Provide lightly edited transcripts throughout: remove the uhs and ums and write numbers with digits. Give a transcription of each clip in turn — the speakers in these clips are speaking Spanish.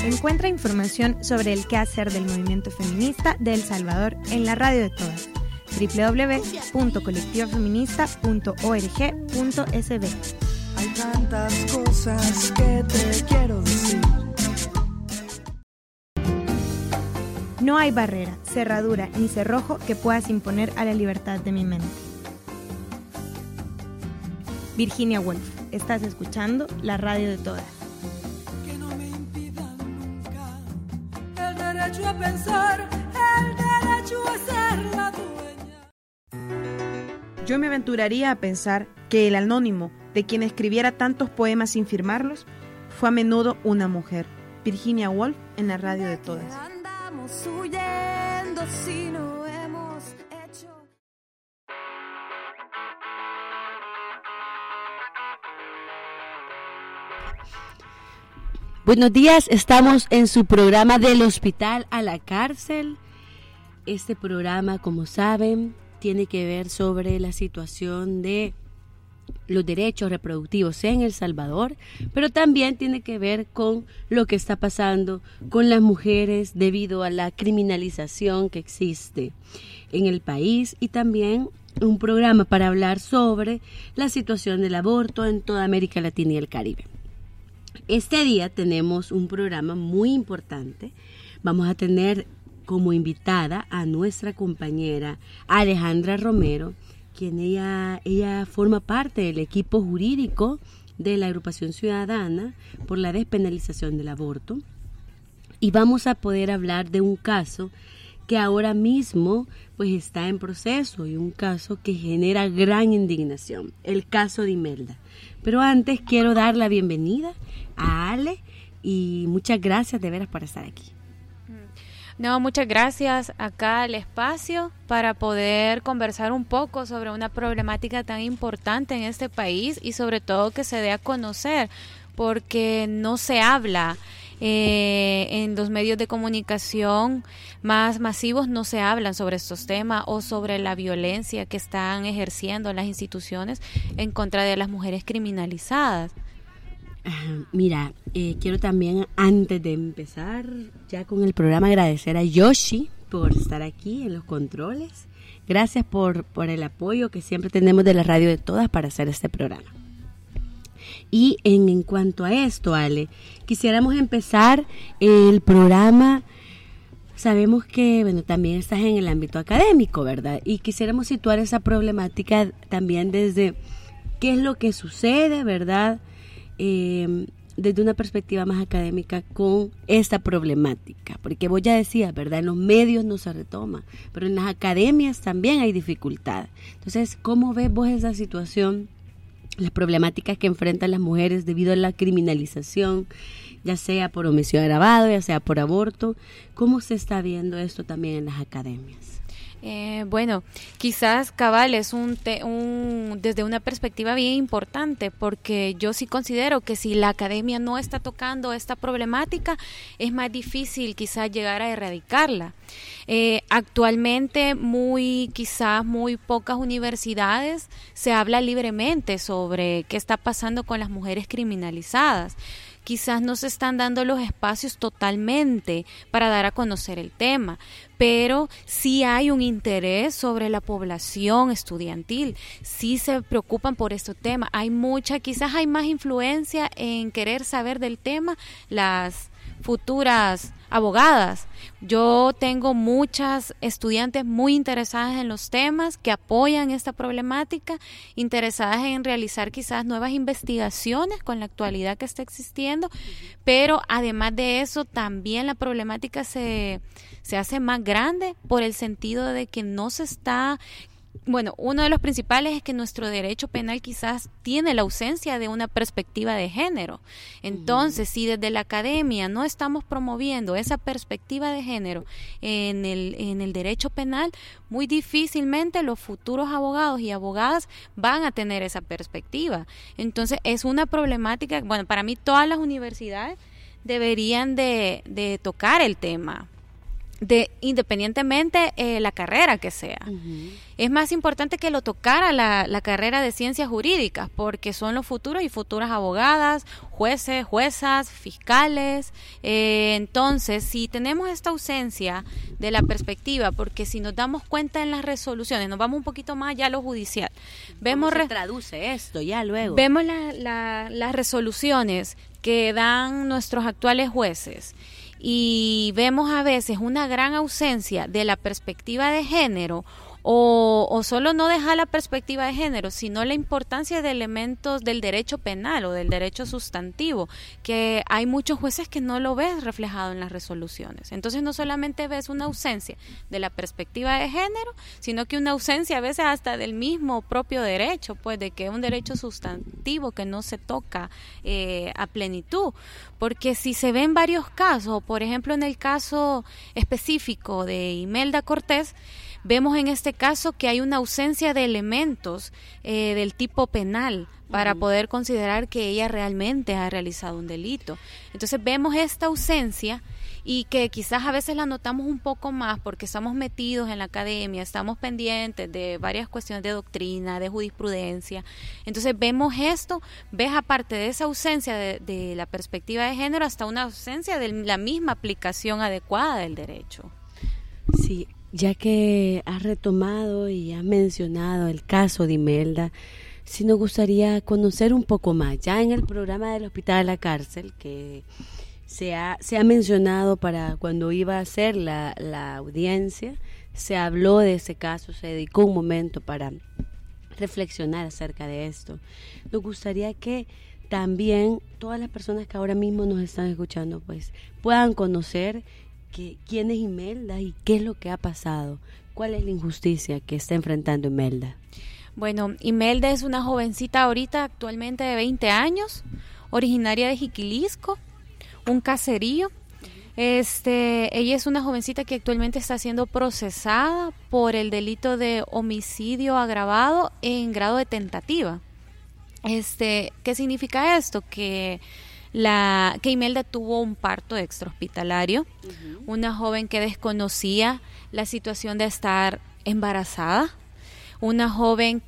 Encuentra información sobre el quehacer del movimiento feminista de El Salvador en la radio de todas. www.colectivofeminista.org.sb. Hay tantas cosas que te quiero decir. No hay barrera, cerradura ni cerrojo que puedas imponer a la libertad de mi mente. Virginia Woolf, estás escuchando la radio de todas. Que no me impida nunca el derecho a pensar, el derecho a ser la dueña. Yo me aventuraría a pensar que el anónimo de quien escribiera tantos poemas sin firmarlos fue a menudo una mujer. Virginia Woolf en la radio de todas. Andamos huyendo si no hemos hecho. Buenos días, estamos en su programa Del Hospital a la Cárcel. Este programa, como saben, tiene que ver sobre la situación de los derechos reproductivos en El Salvador, pero también tiene que ver con lo que está pasando con las mujeres debido a la criminalización que existe en el país, y también un programa para hablar sobre la situación del aborto en toda América Latina y el Caribe. Este día tenemos un programa muy importante. Vamos a tener como invitada a nuestra compañera Alejandra Romero, quien ella forma parte del equipo jurídico de la Agrupación Ciudadana por la Despenalización del Aborto. Y vamos a poder hablar de un caso que ahora mismo pues está en proceso, y un caso que genera gran indignación, el caso de Imelda. Pero antes quiero dar la bienvenida a Ale, y muchas gracias de veras por estar aquí. No, muchas gracias acá al espacio para poder conversar un poco sobre una problemática tan importante en este país, y sobre todo que se dé a conocer, porque no se habla en los medios de comunicación más masivos, no se hablan sobre estos temas o sobre la violencia que están ejerciendo las instituciones en contra de las mujeres criminalizadas. Mira, quiero también, antes de empezar ya con el programa, agradecer a Yoshi por estar aquí en los controles. Gracias por el apoyo que siempre tenemos de la radio de todas para hacer este programa. Y en cuanto a esto, Ale, quisiéramos empezar el programa. Sabemos que, bueno, también estás en el ámbito académico, ¿verdad? Y quisiéramos situar esa problemática también desde qué es lo que sucede, ¿verdad? Desde una perspectiva más académica con esta problemática, porque vos ya decías, ¿verdad? En los medios no se retoma, pero en las academias también hay dificultad. Entonces, ¿cómo ves vos esa situación, las problemáticas que enfrentan las mujeres debido a la criminalización, ya sea por homicidio agravado, ya sea por aborto? ¿Cómo se está viendo esto también en las academias? Bueno, quizás cabal es desde una perspectiva bien importante, porque yo sí considero que si la academia no está tocando esta problemática, es más difícil quizás llegar a erradicarla. Actualmente quizás muy pocas universidades se habla libremente sobre qué está pasando con las mujeres criminalizadas. Quizás no se están dando los espacios totalmente para dar a conocer el tema, pero sí hay un interés sobre la población estudiantil, sí se preocupan por este tema. Quizás hay más influencia en querer saber del tema las futuras abogadas. Yo tengo muchas estudiantes muy interesadas en los temas, que apoyan esta problemática, interesadas en realizar quizás nuevas investigaciones con la actualidad que está existiendo, pero además de eso también la problemática se hace más grande por el sentido de que no se está... Bueno, uno de los principales es que nuestro derecho penal quizás tiene la ausencia de una perspectiva de género. Entonces, si desde la academia no estamos promoviendo esa perspectiva de género en el derecho penal, muy difícilmente los futuros abogados y abogadas van a tener esa perspectiva. Entonces, es una problemática, bueno, para mí todas las universidades deberían de tocar el tema. independientemente la carrera que sea. Uh-huh. Es más importante que lo tocara la carrera de ciencias jurídicas, porque son los futuros y futuras abogadas, jueces, juezas, fiscales. Entonces, si tenemos esta ausencia de la perspectiva, porque si nos damos cuenta en las resoluciones, nos vamos un poquito más allá a lo judicial. ¿Cómo se traduce esto ya luego? Vemos las resoluciones que dan nuestros actuales jueces, y vemos a veces una gran ausencia de la perspectiva de género, o solo no dejar la perspectiva de género, sino la importancia de elementos del derecho penal o del derecho sustantivo, que hay muchos jueces que no lo ves reflejado en las resoluciones. Entonces no solamente ves una ausencia de la perspectiva de género, sino que una ausencia a veces hasta del mismo propio derecho, pues de que es un derecho sustantivo que no se toca a plenitud. Porque si se ven varios casos, por ejemplo en el caso específico de Imelda Cortés, vemos en este caso que hay una ausencia de elementos del tipo penal para poder considerar que ella realmente ha realizado un delito. Entonces vemos esta ausencia, y que quizás a veces la notamos un poco más porque estamos metidos en la academia, estamos pendientes de varias cuestiones de doctrina, de jurisprudencia. Entonces vemos esto, ves aparte de esa ausencia de la perspectiva de género, hasta una ausencia de la misma aplicación adecuada del derecho. Sí. Ya que has retomado y has mencionado el caso de Imelda, sí nos gustaría conocer un poco más. Ya en el programa del Hospital a la Cárcel, que se ha mencionado para cuando iba a ser la audiencia, se habló de ese caso, se dedicó un momento para reflexionar acerca de esto. Nos gustaría que también todas las personas que ahora mismo nos están escuchando pues puedan conocer quién es Imelda y qué es lo que ha pasado, cuál es la injusticia que está enfrentando Imelda. Bueno, Imelda es una jovencita ahorita actualmente de 20 años, originaria de Jiquilisco, un caserío. Ella es una jovencita que actualmente está siendo procesada por el delito de homicidio agravado en grado de tentativa. ¿Qué significa esto? Que Imelda tuvo un parto extrahospitalario, una joven que desconocía la situación de estar embarazada, una joven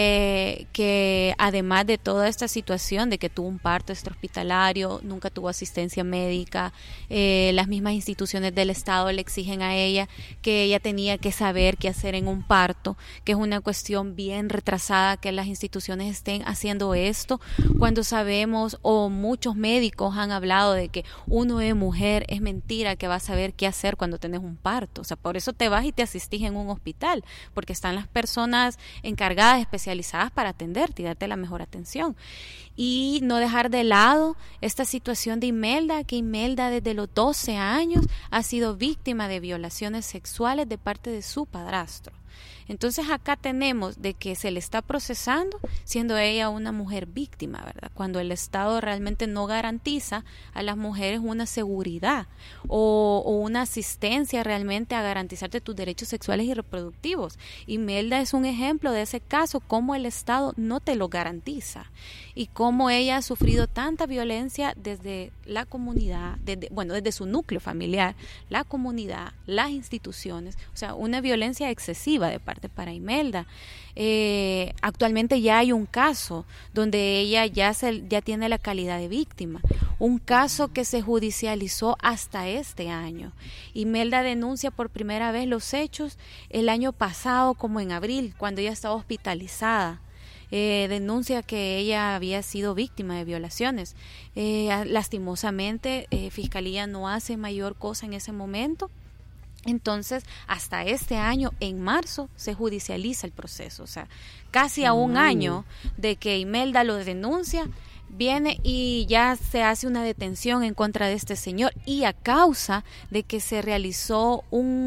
que además de toda esta situación de que tuvo un parto extrahospitalario, nunca tuvo asistencia médica, las mismas instituciones del Estado le exigen a ella que ella tenía que saber qué hacer en un parto, que es una cuestión bien retrasada que las instituciones estén haciendo esto, cuando sabemos o muchos médicos han hablado de que uno es mujer, es mentira que va a saber qué hacer cuando tenés un parto. O sea, por eso te vas y te asistís en un hospital, porque están las personas encargadas, especializadas para atenderte y darte la mejor atención. Y no dejar de lado esta situación de Imelda, que Imelda desde los 12 años ha sido víctima de violaciones sexuales de parte de su padrastro. Entonces acá tenemos de que se le está procesando siendo ella una mujer víctima, ¿verdad? Cuando el Estado realmente no garantiza a las mujeres una seguridad o una asistencia realmente a garantizarte tus derechos sexuales y reproductivos. Imelda es un ejemplo de ese caso, cómo el Estado no te lo garantiza y cómo ella ha sufrido tanta violencia desde la comunidad, desde su núcleo familiar, la comunidad, las instituciones, o sea, una violencia excesiva de parte para Imelda. Actualmente ya hay un caso donde ella ya tiene la calidad de víctima, un caso que se judicializó hasta este año. Imelda denuncia por primera vez los hechos el año pasado, como en abril, cuando ella estaba hospitalizada. Denuncia que ella había sido víctima de violaciones. Lastimosamente, Fiscalía no hace mayor cosa en ese momento. Entonces, hasta este año, en marzo, se judicializa el proceso. O sea, casi a un año de que Imelda lo denuncia, viene y ya se hace una detención en contra de este señor, y a causa de que se realizó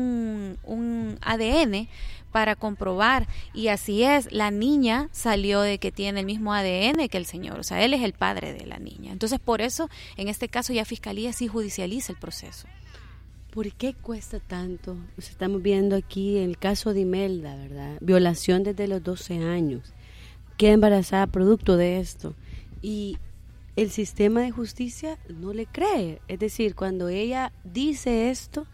un ADN para comprobar, y así es, la niña salió de que tiene el mismo ADN que el señor, o sea, él es el padre de la niña. Entonces, por eso, en este caso ya Fiscalía sí judicializa el proceso. ¿Por qué cuesta tanto? O sea, estamos viendo aquí el caso de Imelda, ¿verdad? Violación desde los 12 años. Queda embarazada producto de esto. Y el sistema de justicia no le cree. Es decir, cuando ella dice esto,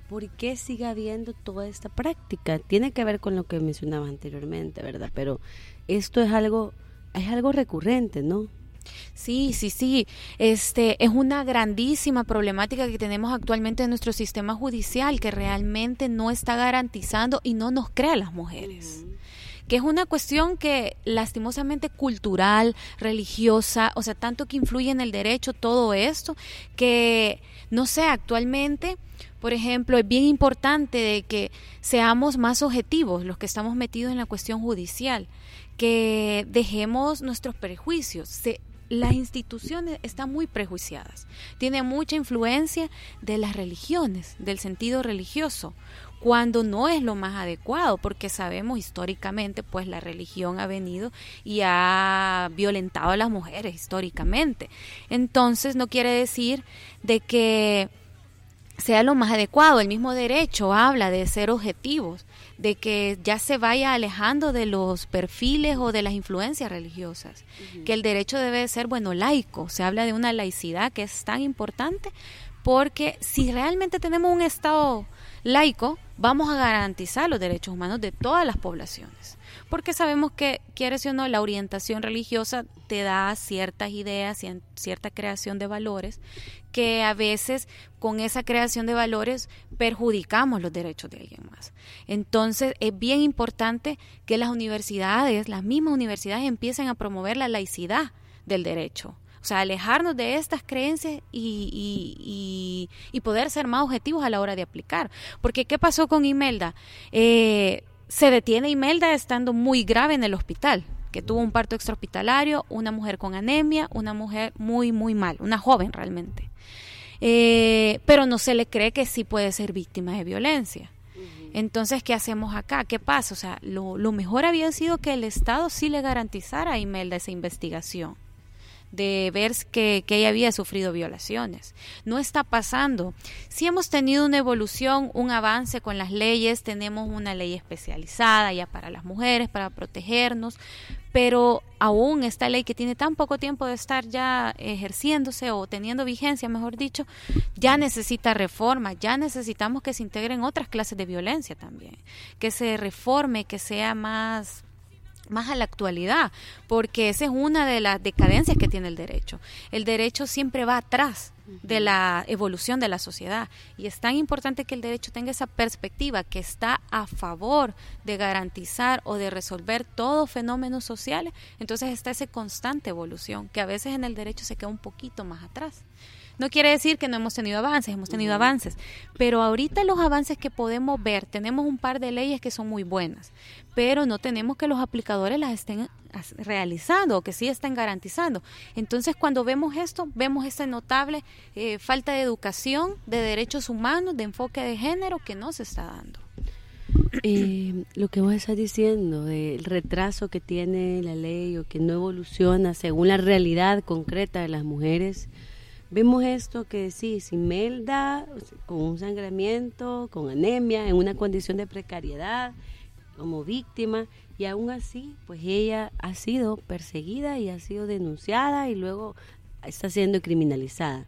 ¿por qué sigue habiendo toda esta práctica? Tiene que ver con lo que mencionaba anteriormente, ¿verdad? Pero esto es algo recurrente, ¿no? Sí. Es una grandísima problemática que tenemos actualmente en nuestro sistema judicial, que realmente no está garantizando y no nos crea a las mujeres. Que es una cuestión que lastimosamente cultural, religiosa, o sea, tanto que influye en el derecho todo esto, que no sé, actualmente, por ejemplo, es bien importante de que seamos más objetivos los que estamos metidos en la cuestión judicial, que dejemos nuestros prejuicios. Las instituciones están muy prejuiciadas, tiene mucha influencia de las religiones, del sentido religioso, cuando no es lo más adecuado, porque sabemos históricamente, pues la religión ha venido y ha violentado a las mujeres históricamente. Entonces no quiere decir de que sea lo más adecuado. El mismo derecho habla de ser objetivos, de que ya se vaya alejando de los perfiles o de las influencias religiosas, que el derecho debe ser, laico. Se habla de una laicidad que es tan importante, porque si realmente tenemos un Estado laico, vamos a garantizar los derechos humanos de todas las poblaciones, porque sabemos que, quieres o no, la orientación religiosa te da ciertas ideas, cierta creación de valores, que a veces con esa creación de valores perjudicamos los derechos de alguien más. Entonces es bien importante que las mismas universidades empiecen a promover la laicidad del derecho. O sea, alejarnos de estas creencias y poder ser más objetivos a la hora de aplicar. Porque, ¿qué pasó con Imelda? Se detiene Imelda estando muy grave en el hospital, que tuvo un parto extrahospitalario, una mujer con anemia, una mujer muy, muy mal, una joven realmente. Pero no se le cree que sí puede ser víctima de violencia. Entonces, ¿qué hacemos acá? ¿Qué pasa? O sea, lo mejor había sido que el Estado sí le garantizara a Imelda esa investigación, de ver que ella había sufrido violaciones. No está pasando. Sí hemos tenido una evolución, un avance con las leyes, tenemos una ley especializada ya para las mujeres, para protegernos, pero aún esta ley que tiene tan poco tiempo de estar ya ejerciéndose o teniendo vigencia, mejor dicho, ya necesita reforma, ya necesitamos que se integren otras clases de violencia también, que se reforme, que sea más a la actualidad, porque esa es una de las decadencias que tiene el derecho. El derecho siempre va atrás de la evolución de la sociedad, y es tan importante que el derecho tenga esa perspectiva, que está a favor de garantizar o de resolver todos fenómenos sociales. Entonces está esa constante evolución, que a veces en el derecho se queda un poquito más atrás. No quiere decir que no hemos tenido avances, pero ahorita los avances que podemos ver, tenemos un par de leyes que son muy buenas, pero no tenemos que los aplicadores las estén realizando o que sí estén garantizando. Entonces, cuando vemos esto, vemos esta notable falta de educación, de derechos humanos, de enfoque de género que no se está dando. Lo que vos estás diciendo del retraso que tiene la ley o que no evoluciona según la realidad concreta de las mujeres. Vemos esto que sí, Imelda con un sangramiento, con anemia, en una condición de precariedad, como víctima, y aún así, pues ella ha sido perseguida y ha sido denunciada y luego está siendo criminalizada.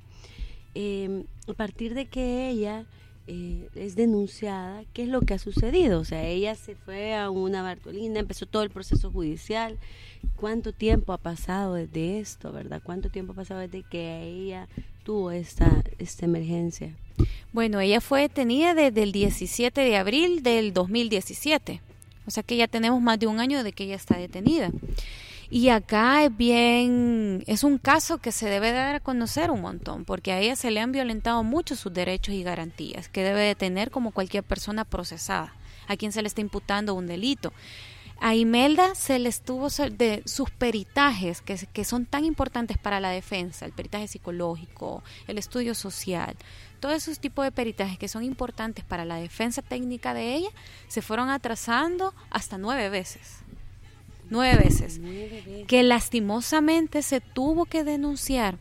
A partir de que ella es denunciada, ¿qué es lo que ha sucedido? O sea, ella se fue a una Bartolina, empezó todo el proceso judicial. ¿Cuánto tiempo ha pasado desde esto, verdad? ¿Cuánto tiempo ha pasado desde que ella tuvo esta emergencia? Bueno, ella fue detenida desde el 17 de abril del 2017. O sea que ya tenemos más de un año de que ella está detenida. Y acá es un caso que se debe dar a conocer un montón, porque a ella se le han violentado mucho sus derechos y garantías, que debe de tener como cualquier persona procesada, a quien se le está imputando un delito. A Imelda se le estuvo de sus peritajes, que son tan importantes para la defensa, el peritaje psicológico, el estudio social, todos esos tipos de peritajes que son importantes para la defensa técnica de ella, se fueron atrasando hasta 9 veces. 9 veces, que lastimosamente se tuvo que denunciar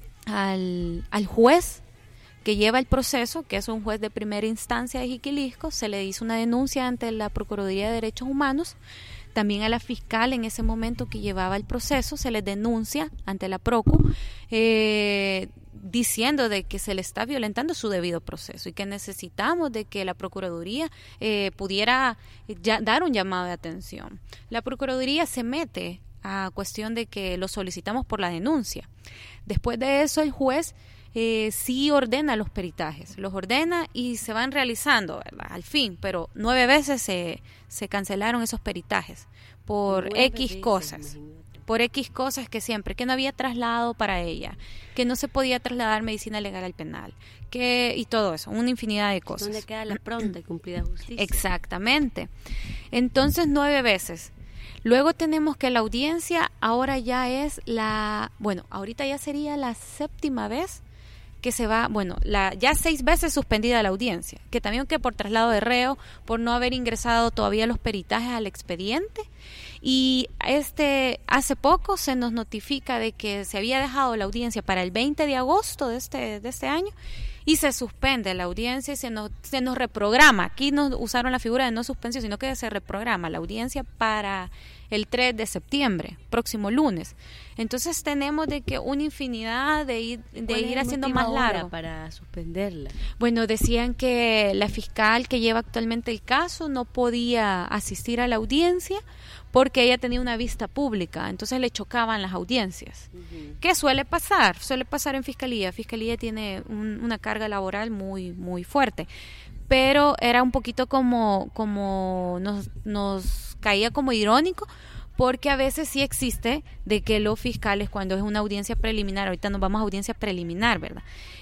al juez que lleva el proceso, que es un juez de primera instancia de Jiquilisco. Se le hizo una denuncia ante la Procuraduría de Derechos Humanos, también a la fiscal en ese momento que llevaba el proceso, se les denuncia ante la Procu, diciendo de que se le está violentando su debido proceso y que necesitamos de que la Procuraduría pudiera dar un llamado de atención. La Procuraduría se mete a cuestión de que lo solicitamos por la denuncia. Después de eso, el juez sí ordena los peritajes, los ordena y se van realizando, ¿verdad? Al fin, pero 9 veces se cancelaron esos peritajes por X cosas. Por X cosas que no había traslado para ella, que no se podía trasladar medicina legal al penal, y todo eso, una infinidad de cosas. ¿Dónde queda la pronta y cumplida justicia? Exactamente. Entonces, 9 veces. Luego tenemos que la audiencia ahora ya es ahorita ya sería la 7ª vez que se va, ya 6 veces suspendida la audiencia, que también que por traslado de reo, por no haber ingresado todavía los peritajes al expediente, y hace poco se nos notifica de que se había dejado la audiencia para el 20 de agosto de este año, y se suspende la audiencia y se nos reprograma. Aquí no usaron la figura de no suspensión, sino que se reprograma la audiencia para el 3 de septiembre, próximo lunes. Entonces tenemos de que una infinidad de ir haciendo más largo para suspenderla. Bueno, decían que la fiscal que lleva actualmente el caso no podía asistir a la audiencia porque ella tenía una vista pública, entonces le chocaban las audiencias. ¿Qué suele pasar? Suele pasar en fiscalía. Fiscalía tiene una carga laboral muy, muy fuerte, pero era un poquito como nos caía como irónico, porque a veces sí existe de que los fiscales, cuando es una audiencia preliminar, ahorita nos vamos a audiencia preliminar, ¿verdad?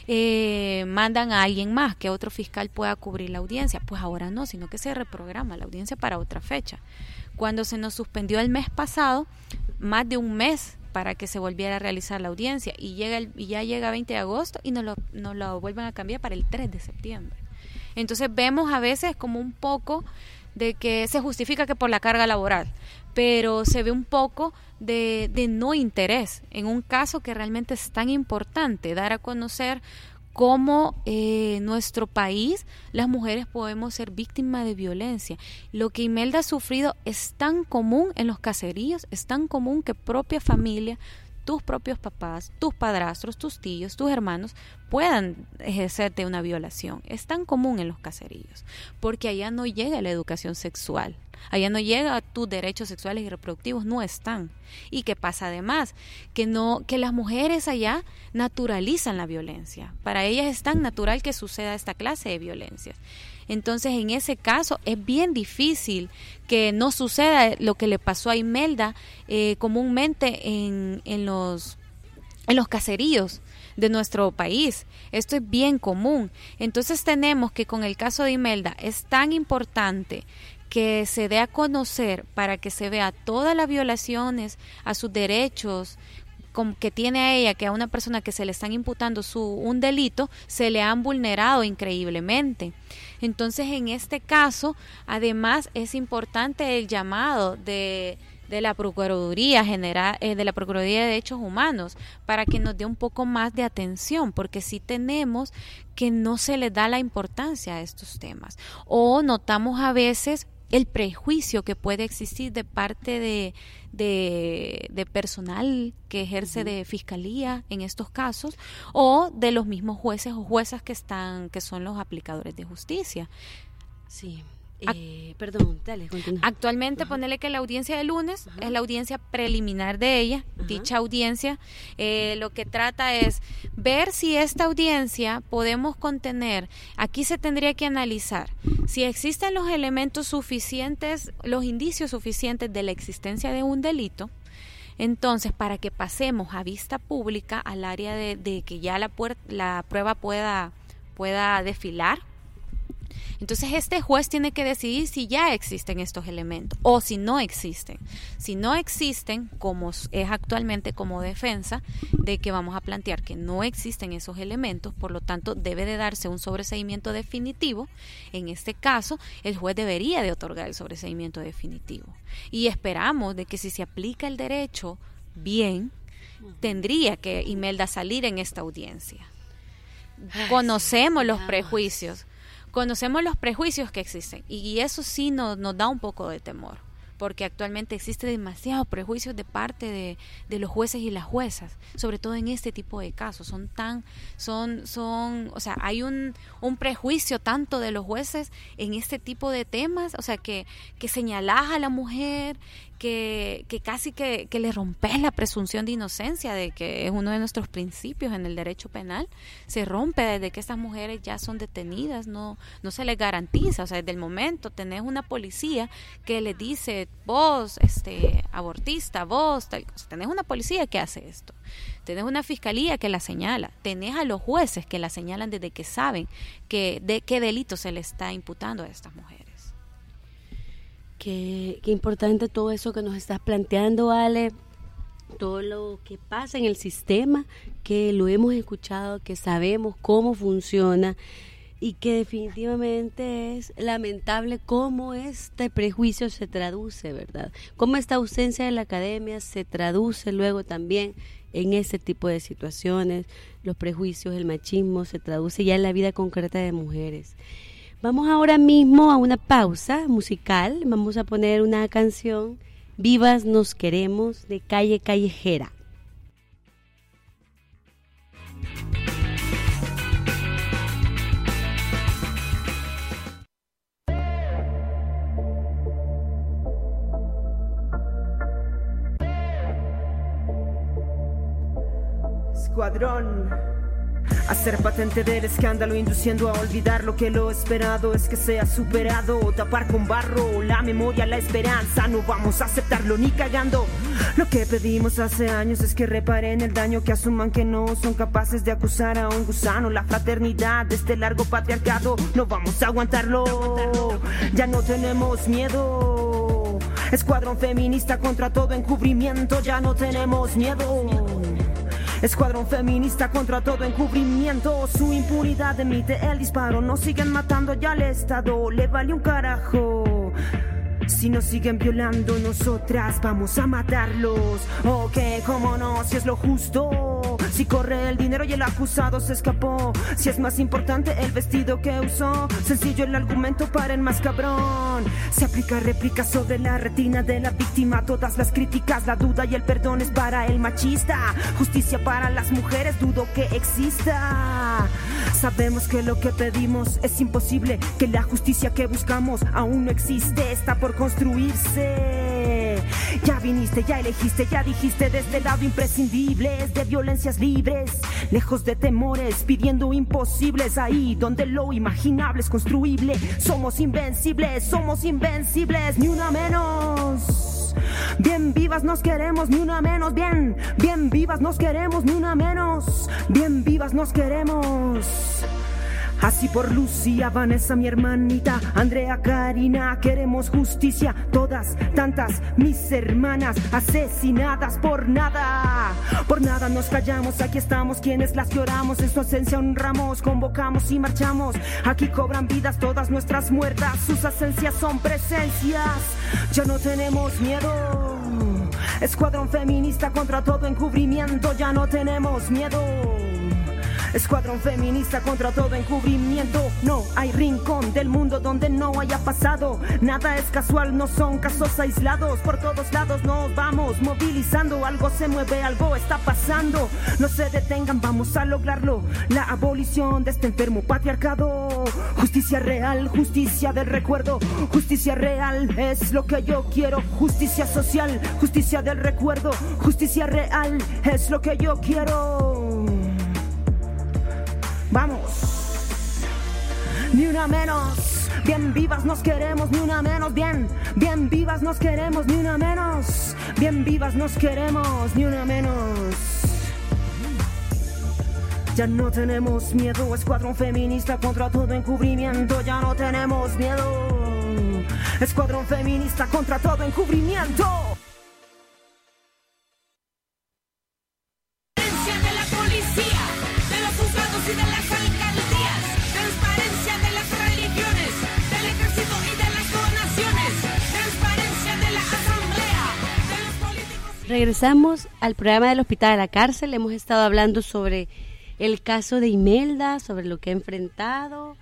Mandan a alguien más, que otro fiscal pueda cubrir la audiencia. Pues ahora no, sino que se reprograma la audiencia para otra fecha. Cuando se nos suspendió el mes pasado, más de un mes para que se volviera a realizar la audiencia, y ya llega 20 de agosto y nos lo vuelven a cambiar para el 3 de septiembre. Entonces vemos a veces como un poco de que se justifica que por la carga laboral, pero se ve un poco de no interés en un caso que realmente es tan importante, dar a conocer cómo en nuestro país las mujeres podemos ser víctimas de violencia. Lo que Imelda ha sufrido es tan común en los caseríos, es tan común que propia familia, tus propios papás, tus padrastros, tus tíos, tus hermanos puedan ejercerte una violación. Es tan común en los caseríos, porque allá no llega la educación sexual, allá no llega tus derechos sexuales y reproductivos, no están. ¿Y qué pasa además? Que las mujeres allá naturalizan la violencia. Para ellas es tan natural que suceda esta clase de violencias. Entonces, en ese caso, es bien difícil que no suceda lo que le pasó a Imelda comúnmente en los caseríos de nuestro país. Esto es bien común. Entonces, tenemos que con el caso de Imelda es tan importante que se dé a conocer para que se vea todas las violaciones a sus derechos que tiene a ella, que a una persona que se le están imputando un delito, se le han vulnerado increíblemente. Entonces, en este caso, además, es importante el llamado de la Procuraduría General, de la Procuraduría de Derechos Humanos, para que nos dé un poco más de atención, porque sí tenemos que no se le da la importancia a estos temas, o notamos a veces el prejuicio que puede existir de parte de personal que ejerce de fiscalía en estos casos, o de los mismos jueces o juezas que son los aplicadores de justicia. Sí. Perdón, dale, continúa. Actualmente, ponele que la audiencia de lunes es la audiencia preliminar de ella. Dicha audiencia lo que trata es ver si esta audiencia podemos contener. Aquí se tendría que analizar si existen los elementos suficientes, los indicios suficientes de la existencia de un delito. Entonces, para que pasemos a vista pública al área de que ya la prueba pueda desfilar. Entonces, este juez tiene que decidir si ya existen estos elementos o si no existen. Si no existen, como es actualmente como defensa, de que vamos a plantear que no existen esos elementos, por lo tanto, debe de darse un sobreseimiento definitivo. En este caso, el juez debería de otorgar el sobreseimiento definitivo. Y esperamos de que si se aplica el derecho bien, tendría que Imelda salir en esta audiencia. Conocemos los prejuicios. Conocemos los prejuicios que existen y eso sí nos da un poco de temor, porque actualmente existe demasiado prejuicio de parte de los jueces y las juezas, sobre todo en este tipo de casos. O sea, hay un prejuicio tanto de los jueces en este tipo de temas, o sea, que señalás a la mujer, que casi que le rompes la presunción de inocencia, de que es uno de nuestros principios en el derecho penal. Se rompe desde que estas mujeres ya son detenidas, no se les garantiza, o sea, desde el momento tenés una policía que le dice, vos, abortista, vos, tal, o sea, tenés una policía que hace esto, tenés una fiscalía que la señala, tenés a los jueces que la señalan desde que saben de qué delito se le está imputando a estas mujeres. Qué importante todo eso que nos estás planteando, Ale, todo lo que pasa en el sistema, que lo hemos escuchado, que sabemos cómo funciona y que definitivamente es lamentable cómo este prejuicio se traduce, ¿verdad? Cómo esta ausencia de la academia se traduce luego también en ese tipo de situaciones, los prejuicios, el machismo se traduce ya en la vida concreta de mujeres. Vamos ahora mismo a una pausa musical, vamos a poner una canción, Vivas nos queremos, de Calle Callejera. Escuadrón, hacer patente del escándalo, induciendo a olvidar lo que lo esperado es que sea superado. Tapar con barro la memoria, la esperanza, no vamos a aceptarlo ni cagando. Lo que pedimos hace años es que reparen el daño, que asuman que no son capaces de acusar a un gusano. La fraternidad de este largo patriarcado, no vamos a aguantarlo. Ya no tenemos miedo. Escuadrón feminista contra todo encubrimiento, ya no tenemos miedo. Escuadrón feminista contra todo encubrimiento. Su impunidad emite el disparo. Nos siguen matando, ya al Estado le vale un carajo. Si nos siguen violando, nosotras vamos a matarlos. Ok, cómo no, si es lo justo. Si corre el dinero y el acusado se escapó. Si es más importante el vestido que usó. Sencillo el argumento para el más cabrón. Se aplica réplica sobre la retina de la víctima. Todas las críticas, la duda y el perdón es para el machista. Justicia para las mujeres, dudo que exista. Sabemos que lo que pedimos es imposible, que la justicia que buscamos aún no existe, está por construirse. Ya viniste, ya elegiste, ya dijiste de este lado imprescindibles de violencias libres, lejos de temores, pidiendo imposibles, ahí donde lo imaginable es construible. Somos invencibles, ni una menos. Bien vivas nos queremos, ni una menos. Bien vivas nos queremos, ni una menos. Bien vivas nos queremos. Así por Lucía, Vanessa, mi hermanita, Andrea, Karina, queremos justicia. Todas, tantas, mis hermanas asesinadas por nada. Por nada nos callamos, aquí estamos quienes las lloramos. En su ausencia honramos, convocamos y marchamos. Aquí cobran vidas todas nuestras muertas, sus ausencias son presencias. Ya no tenemos miedo. Escuadrón feminista contra todo encubrimiento, ya no tenemos miedo. Escuadrón feminista contra todo encubrimiento. No hay rincón del mundo donde no haya pasado. Nada es casual, no son casos aislados. Por todos lados nos vamos movilizando. Algo se mueve, algo está pasando. No se detengan, vamos a lograrlo. La abolición de este enfermo patriarcado. Justicia real, justicia del recuerdo. Justicia real es lo que yo quiero. Justicia social, justicia del recuerdo. Justicia real es lo que yo quiero. Vamos, ni una menos. Bien vivas nos queremos, ni una menos. Bien vivas nos queremos, ni una menos. Bien vivas nos queremos, ni una menos. Ya no tenemos miedo. Escuadrón feminista contra todo encubrimiento, ya no tenemos miedo. Escuadrón feminista contra todo encubrimiento. Regresamos al programa del Hospital a la Cárcel. Hemos estado hablando sobre el caso de Imelda, sobre lo que ha enfrentado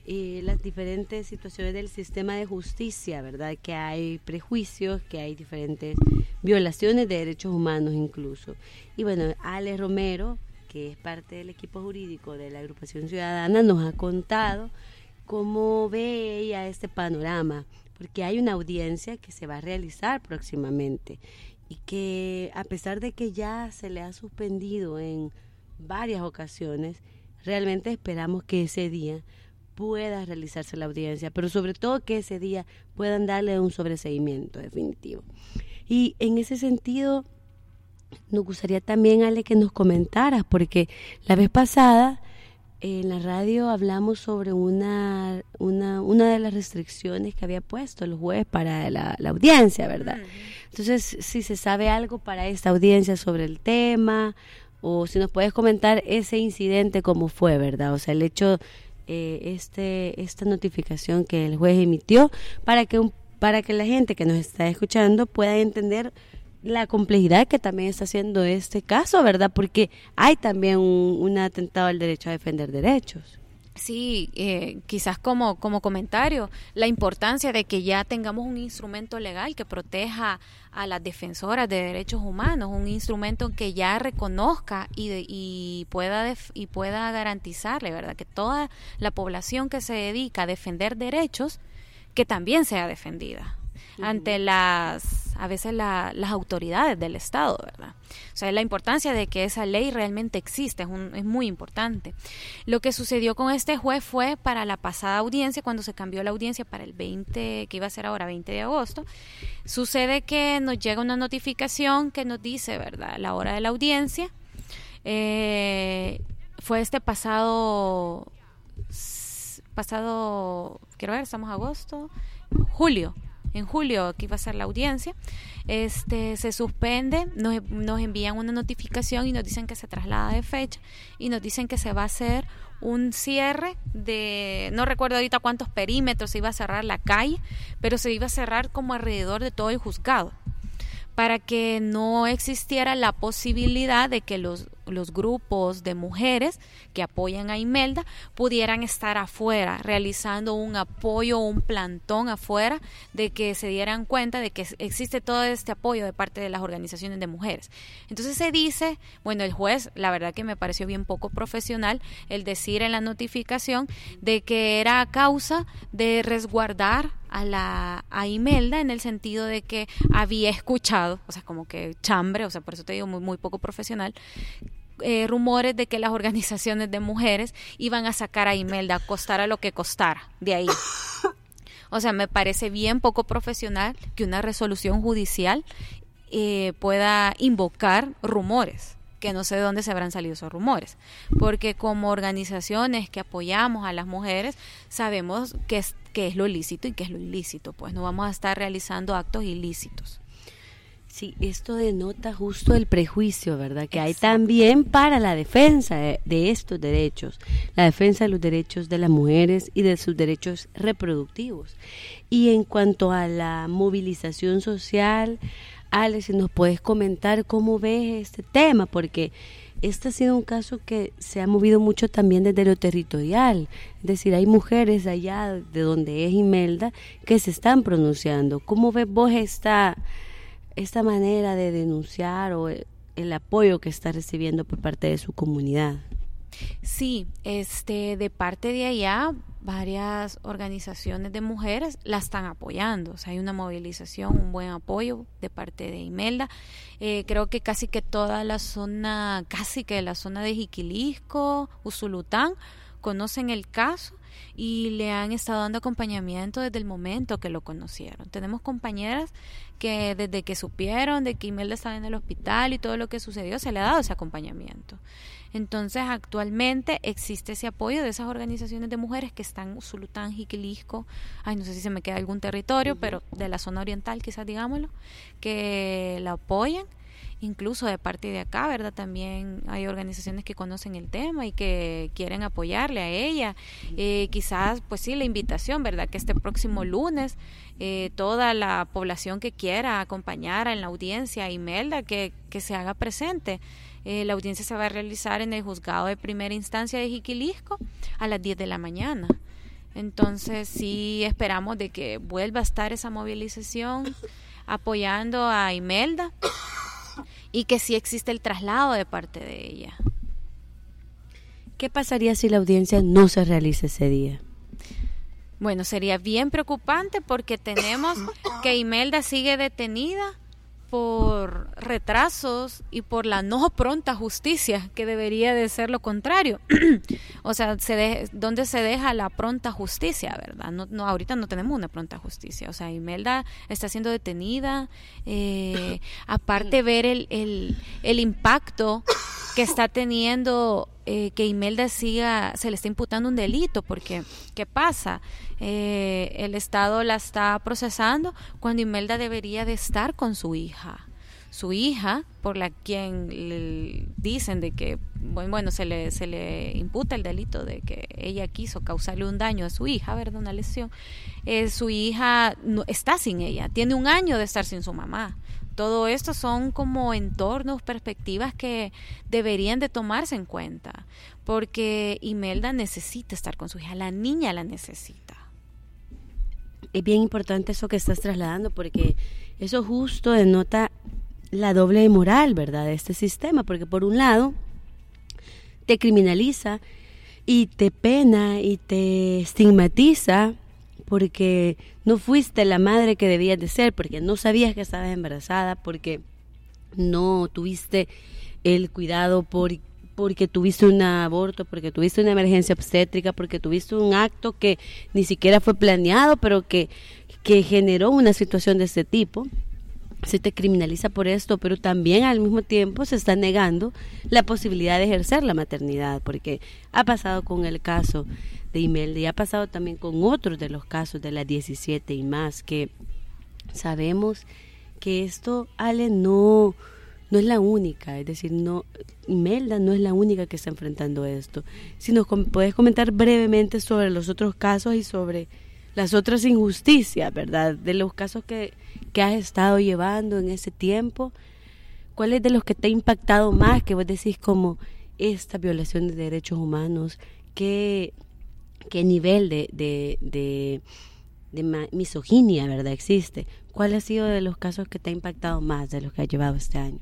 las diferentes situaciones del sistema de justicia, ¿verdad? Que hay prejuicios, que hay diferentes violaciones de derechos humanos incluso. Y bueno, Ale Romero, que es parte del equipo jurídico de la Agrupación Ciudadana, nos ha contado cómo ve ella este panorama, porque hay una audiencia que se va a realizar próximamente y que a pesar de que ya se le ha suspendido en varias ocasiones, realmente esperamos que ese día pueda realizarse la audiencia, pero sobre todo que ese día puedan darle un sobreseimiento definitivo. Y en ese sentido, nos gustaría también, Ale, que nos comentaras, porque la vez pasada en la radio hablamos sobre una de las restricciones que había puesto el juez para la audiencia, ¿verdad? Entonces, si se sabe algo para esta audiencia sobre el tema, o si nos puedes comentar ese incidente cómo fue, ¿verdad? O sea, el hecho, esta notificación que el juez emitió para que la gente que nos está escuchando pueda entender la complejidad que también está haciendo este caso, ¿verdad? Porque hay también un atentado al derecho a defender derechos. Sí, quizás como comentario, la importancia de que ya tengamos un instrumento legal que proteja a las defensoras de derechos humanos, un instrumento que ya reconozca y pueda garantizarle, ¿verdad?, que toda la población que se dedica a defender derechos, que también sea defendida ante las autoridades del Estado, ¿verdad? O sea, la importancia de que esa ley realmente existe es muy importante. Lo que sucedió con este juez fue para la pasada audiencia, cuando se cambió la audiencia para el 20, que iba a ser ahora 20 de agosto, sucede que nos llega una notificación que nos dice, ¿verdad?, la hora de la audiencia. Fue este pasado, quiero ver, estamos en agosto, en julio que iba a ser la audiencia, se suspende, nos envían una notificación y nos dicen que se traslada de fecha y nos dicen que se va a hacer un cierre de, no recuerdo ahorita cuántos perímetros se iba a cerrar la calle, pero se iba a cerrar como alrededor de todo el juzgado, para que no existiera la posibilidad de que los grupos de mujeres que apoyan a Imelda pudieran estar afuera, realizando un apoyo, un plantón afuera, de que se dieran cuenta de que existe todo este apoyo de parte de las organizaciones de mujeres. Entonces se dice, bueno, el juez, la verdad que me pareció bien poco profesional el decir en la notificación de que era a causa de resguardar a Imelda, en el sentido de que había escuchado, o sea, como que chambre, o sea, por eso te digo muy poco profesional, rumores de que las organizaciones de mujeres iban a sacar a Imelda, costara lo que costara, de ahí. O sea, me parece bien poco profesional que una resolución judicial pueda invocar rumores, que no sé de dónde se habrán salido esos rumores, porque como organizaciones que apoyamos a las mujeres sabemos qué es lo lícito y qué es lo ilícito, pues no vamos a estar realizando actos ilícitos. Sí, esto denota justo el prejuicio, ¿verdad? Que hay también para la defensa de estos derechos, la defensa de los derechos de las mujeres y de sus derechos reproductivos. Y en cuanto a la movilización social, Ale, si nos puedes comentar cómo ves este tema, porque este ha sido un caso que se ha movido mucho también desde lo territorial, es decir, hay mujeres allá de donde es Imelda que se están pronunciando. ¿Cómo ves vos esta manera de denunciar o el apoyo que está recibiendo por parte de su comunidad? Sí, de parte de allá, varias organizaciones de mujeres la están apoyando. O sea, hay una movilización, un buen apoyo de parte de Imelda. Creo que casi que la zona de Jiquilisco, Usulután, conocen el caso y le han estado dando acompañamiento desde el momento que lo conocieron. Tenemos compañeras que desde que supieron de que Imelda estaba en el hospital y todo lo que sucedió, se le ha dado ese acompañamiento. Entonces, actualmente existe ese apoyo de esas organizaciones de mujeres que están en Usulután, Jiquilisco, no sé si se me queda algún territorio, pero de la zona oriental quizás, digámoslo, que la apoyan. Incluso de parte de acá, ¿verdad? También hay organizaciones que conocen el tema y que quieren apoyarle a ella. Quizás, pues sí, la invitación, ¿verdad? Que este próximo lunes toda la población que quiera acompañar en la audiencia a Imelda, que se haga presente. La audiencia se va a realizar en el juzgado de primera instancia de Jiquilisco a las 10 de la mañana. Entonces sí esperamos de que vuelva a estar esa movilización apoyando a Imelda y que sí existe el traslado de parte de ella. ¿Qué pasaría si la audiencia no se realiza ese día? Bueno, sería bien preocupante porque tenemos que Imelda sigue detenida por retrasos y por la no pronta justicia, que debería de ser lo contrario. O sea, ¿dónde se deja la pronta justicia, verdad? No, ahorita no tenemos una pronta justicia. O sea, Imelda está siendo detenida. Aparte ver el impacto que está teniendo, que Imelda se le está imputando un delito, porque ¿qué pasa? El Estado la está procesando cuando Imelda debería de estar con su hija, por la quien dicen de que, bueno, se le imputa el delito de que ella quiso causarle un daño a su hija, ¿verdad? Una lesión. Su hija no, está sin ella, tiene 1 año de estar sin su mamá. Todo esto son como entornos, perspectivas que deberían de tomarse en cuenta, porque Imelda necesita estar con su hija, la niña la necesita. Es bien importante eso que estás trasladando, porque eso justo denota la doble moral, ¿verdad?, de este sistema, porque por un lado te criminaliza y te pena y te estigmatiza porque no fuiste la madre que debías de ser, porque no sabías que estabas embarazada, porque no tuviste el cuidado, porque tuviste un aborto, porque tuviste una emergencia obstétrica, porque tuviste un acto que ni siquiera fue planeado, pero que generó una situación de este tipo. Se te criminaliza por esto, pero también al mismo tiempo se está negando la posibilidad de ejercer la maternidad, porque ha pasado con el caso de Imelda y ha pasado también con otros de los casos de las 17 y más, que sabemos que esto, Ale, no es la única, es decir, no, Imelda no es la única que está enfrentando esto. Si nos puedes comentar brevemente sobre los otros casos y sobre las otras injusticias, ¿verdad?, de los casos que has estado llevando en ese tiempo, ¿cuál es de los que te ha impactado más, que vos decís como esta violación de derechos humanos, qué nivel de misoginia, ¿verdad?, existe? ¿Cuál ha sido de los casos que te ha impactado más de los que has llevado este año?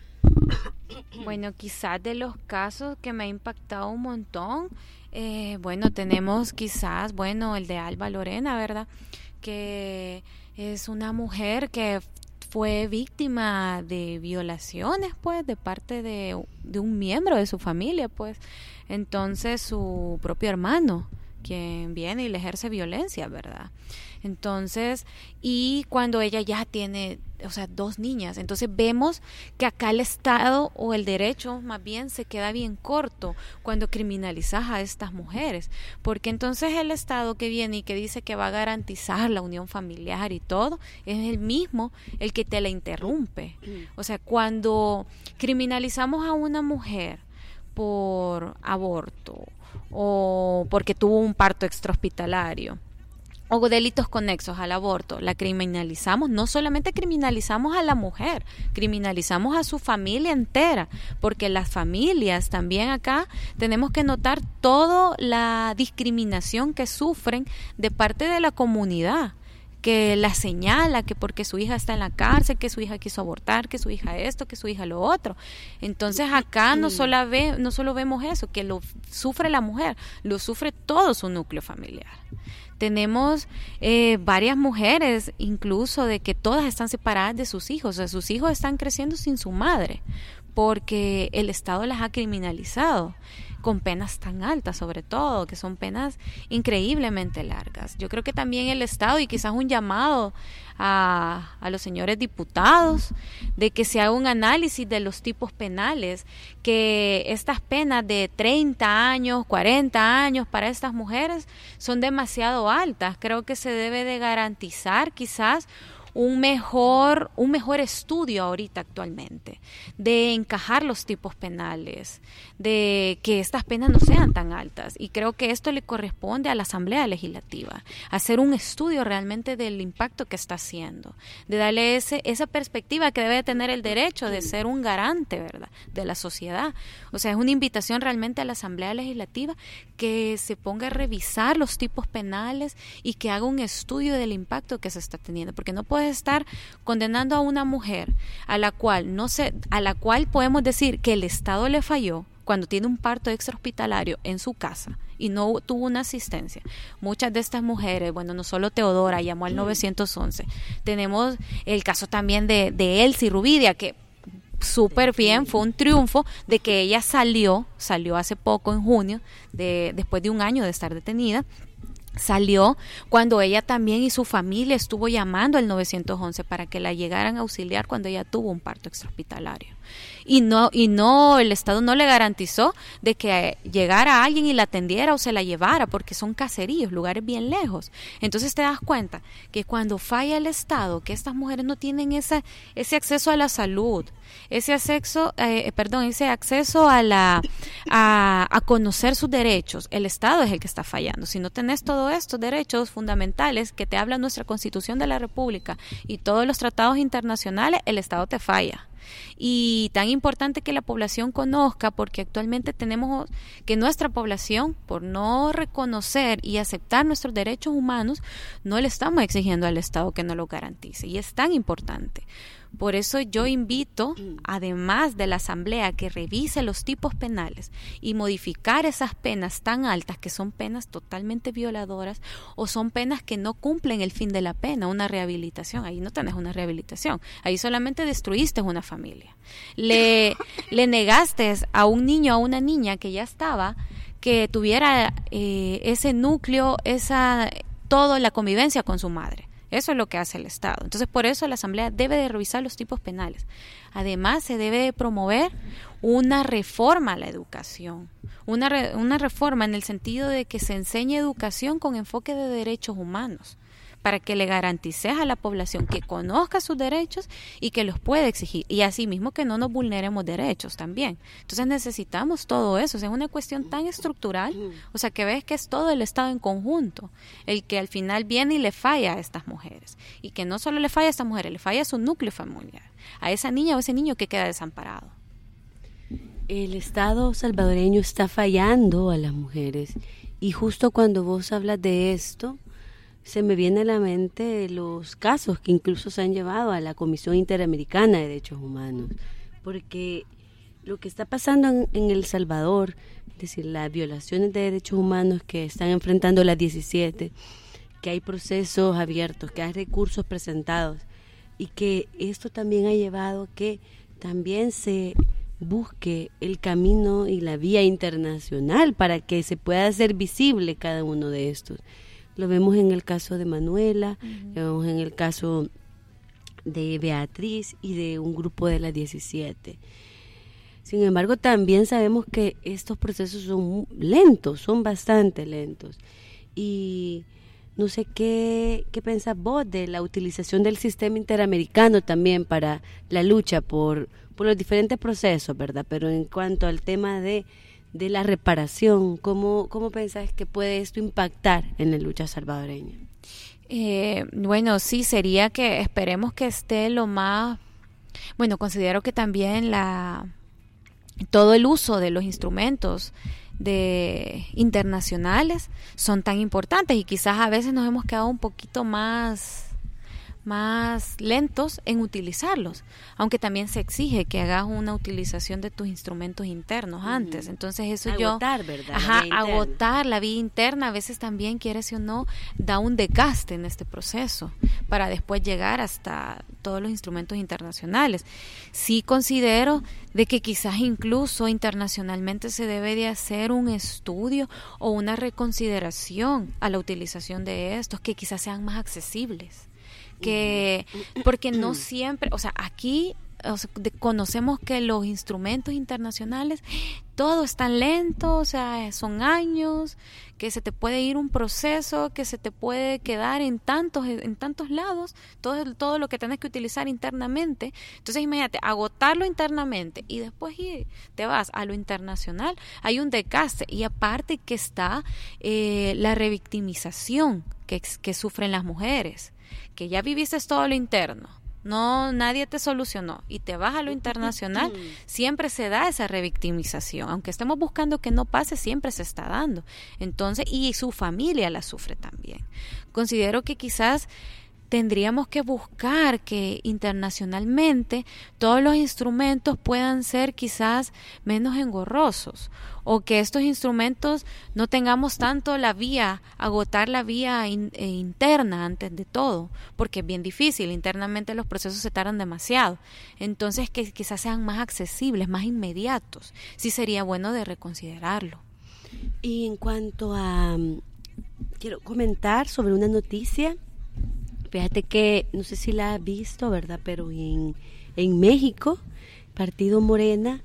Bueno, quizás de los casos que me ha impactado un montón, bueno, tenemos quizás, bueno, el de Alba Lorena, ¿verdad?, que es una mujer que fue víctima de violaciones, pues, de parte de un miembro de su familia, pues. Entonces, su propio hermano, quien viene y le ejerce violencia, ¿verdad? Entonces, y cuando ella ya tiene, o sea, 2 niñas, entonces vemos que acá el Estado o el derecho más bien se queda bien corto cuando criminalizas a estas mujeres, porque entonces el Estado que viene y que dice que va a garantizar la unión familiar y todo, es el mismo el que te la interrumpe. O sea, cuando criminalizamos a una mujer por aborto o porque tuvo un parto extrahospitalario o delitos conexos al aborto, la criminalizamos, no solamente criminalizamos a la mujer, criminalizamos a su familia entera, porque las familias también acá tenemos que notar toda la discriminación que sufren de parte de la comunidad, que la señala, que porque su hija está en la cárcel, que su hija quiso abortar, que su hija esto, que su hija lo otro. Entonces acá no solo vemos eso, que lo sufre la mujer, lo sufre todo su núcleo familiar. Tenemos varias mujeres, incluso de que todas están separadas de sus hijos, o sea, sus hijos están creciendo sin su madre, porque el Estado las ha criminalizado, con penas tan altas sobre todo, que son penas increíblemente largas. Yo creo que también el Estado, y quizás un llamado a los señores diputados, de que se haga un análisis de los tipos penales, que estas penas de 30 años, 40 años para estas mujeres son demasiado altas. Creo que se debe de garantizar quizás un mejor estudio ahorita actualmente, de encajar los tipos penales, de que estas penas no sean tan altas. Y creo que esto le corresponde a la Asamblea Legislativa, hacer un estudio realmente del impacto que está haciendo, de darle esa perspectiva que debe tener el derecho de ser un garante, ¿verdad?, de la sociedad. O sea, es una invitación realmente a la Asamblea Legislativa que se ponga a revisar los tipos penales y que haga un estudio del impacto que se está teniendo, porque no puedes estar condenando a una mujer a la cual podemos decir que el Estado le falló cuando tiene un parto extrahospitalario en su casa y no tuvo una asistencia. Muchas de estas mujeres, bueno, no solo Teodora llamó al 911, tenemos el caso también de Elsie Rubidia, que súper bien, fue un triunfo de que ella salió hace poco en junio, después de un año de estar detenida. Salió cuando ella también y su familia estuvo llamando al 911 para que la llegaran a auxiliar cuando ella tuvo un parto extrahospitalario. Y no, el Estado no le garantizó de que llegara alguien y la atendiera o se la llevara, porque son caseríos, lugares bien lejos. Entonces te das cuenta que cuando falla el Estado, que estas mujeres no tienen ese acceso a la salud, ese acceso a conocer sus derechos, el Estado es el que está fallando. Si no tenés todos estos derechos fundamentales que te habla nuestra Constitución de la República y todos los tratados internacionales, el Estado te falla. Y tan importante que la población conozca, porque actualmente tenemos que nuestra población, por no reconocer y aceptar nuestros derechos humanos, no le estamos exigiendo al Estado que nos lo garantice, y es tan importante. Por eso yo invito, además de la Asamblea, que revise los tipos penales y modificar esas penas tan altas, que son penas totalmente violadoras o son penas que no cumplen el fin de la pena, una rehabilitación. Ahí no tenés una rehabilitación, ahí solamente destruiste una familia. Le negaste a un niño o a una niña que ya estaba, que tuviera ese núcleo, toda la convivencia con su madre. Eso es lo que hace el Estado. Entonces, por eso la Asamblea debe de revisar los tipos penales. Además, se debe de promover una reforma a la educación. Una reforma en el sentido de que se enseñe educación con enfoque de derechos humanos, para que le garantices a la población que conozca sus derechos y que los pueda exigir, y asimismo que no nos vulneremos derechos también. Entonces necesitamos todo eso. O sea, es una cuestión tan estructural, o sea, que ves que es todo el Estado en conjunto el que al final viene y le falla a estas mujeres, y que no solo le falla a estas mujeres, le falla a su núcleo familiar, a esa niña o ese niño que queda desamparado. El Estado salvadoreño está fallando a las mujeres, y justo cuando vos hablas de esto, se me viene a la mente los casos que incluso se han llevado a la Comisión Interamericana de Derechos Humanos, porque lo que está pasando en El Salvador, es decir, las violaciones de derechos humanos que están enfrentando las 17, que hay procesos abiertos, que hay recursos presentados, y que esto también ha llevado que también se busque el camino y la vía internacional para que se pueda hacer visible cada uno de estos. Lo vemos en el caso de Manuela, lo vemos en el caso de Beatriz y de un grupo de las 17. Sin embargo, también sabemos que estos procesos son lentos, son bastante lentos. Y no sé qué pensás vos de la utilización del sistema interamericano también para la lucha por los diferentes procesos, ¿verdad? Pero en cuanto al tema de la reparación, ¿cómo pensás que puede esto impactar en la lucha salvadoreña? Bueno, sí, sería que esperemos que esté lo más... Bueno, considero que también todo el uso de los instrumentos internacionales son tan importantes, y quizás a veces nos hemos quedado un poquito más lentos en utilizarlos, aunque también se exige que hagas una utilización de tus instrumentos internos antes. Entonces eso ¿verdad? Agotar la vía interna a veces también, quieres o no, da un desgaste en este proceso para después llegar hasta todos los instrumentos internacionales. Sí considero de que quizás incluso internacionalmente se debe de hacer un estudio o una reconsideración a la utilización de estos, que quizás sean más accesibles, porque no siempre, o sea, aquí conocemos que los instrumentos internacionales, todo es tan lento, o sea, son años, que se te puede ir un proceso, que se te puede quedar en tantos lados, todo lo que tenés que utilizar internamente. Entonces, imagínate, agotarlo internamente y después te vas a lo internacional, hay un desgaste. Y aparte que está la revictimización que sufren las mujeres, que ya viviste todo lo interno, no, nadie te solucionó y te vas a lo internacional, siempre se da esa revictimización, aunque estemos buscando que no pase, siempre se está dando. Entonces, y su familia la sufre también. Considero que quizás tendríamos que buscar que internacionalmente todos los instrumentos puedan ser quizás menos engorrosos, o que estos instrumentos no tengamos tanto agotar la vía interna antes de todo, porque es bien difícil, internamente los procesos se tardan demasiado. Entonces, que quizás sean más accesibles, más inmediatos. Sí sería bueno de reconsiderarlo. Y en cuanto a, quiero comentar sobre una noticia. Fíjate que, no sé si la has visto, ¿verdad? Pero en México, Partido Morena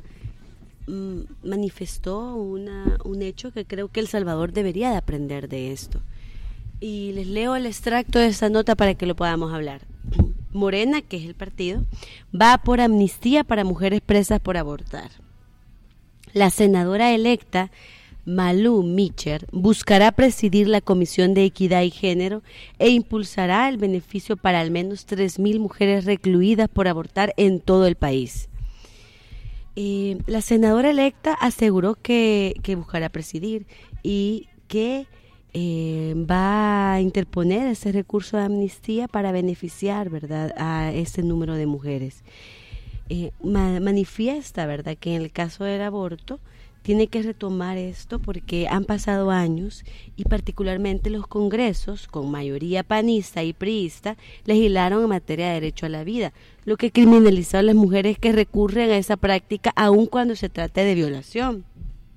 manifestó un hecho que creo que El Salvador debería de aprender de esto. Y les leo el extracto de esta nota para que lo podamos hablar. Morena, que es el partido, va por amnistía para mujeres presas por abortar. La senadora electa Malú Mitcher buscará presidir la Comisión de Equidad y Género e impulsará el beneficio para al menos 3,000 mujeres recluidas por abortar en todo el país. La senadora electa aseguró que buscará presidir y que va a interponer ese recurso de amnistía para beneficiar, ¿verdad?, a ese número de mujeres. Manifiesta, ¿verdad?, que en el caso del aborto tiene que retomar esto porque han pasado años y particularmente los congresos, con mayoría panista y priista, legislaron en materia de derecho a la vida, lo que criminalizó a las mujeres que recurren a esa práctica aun cuando se trate de violación.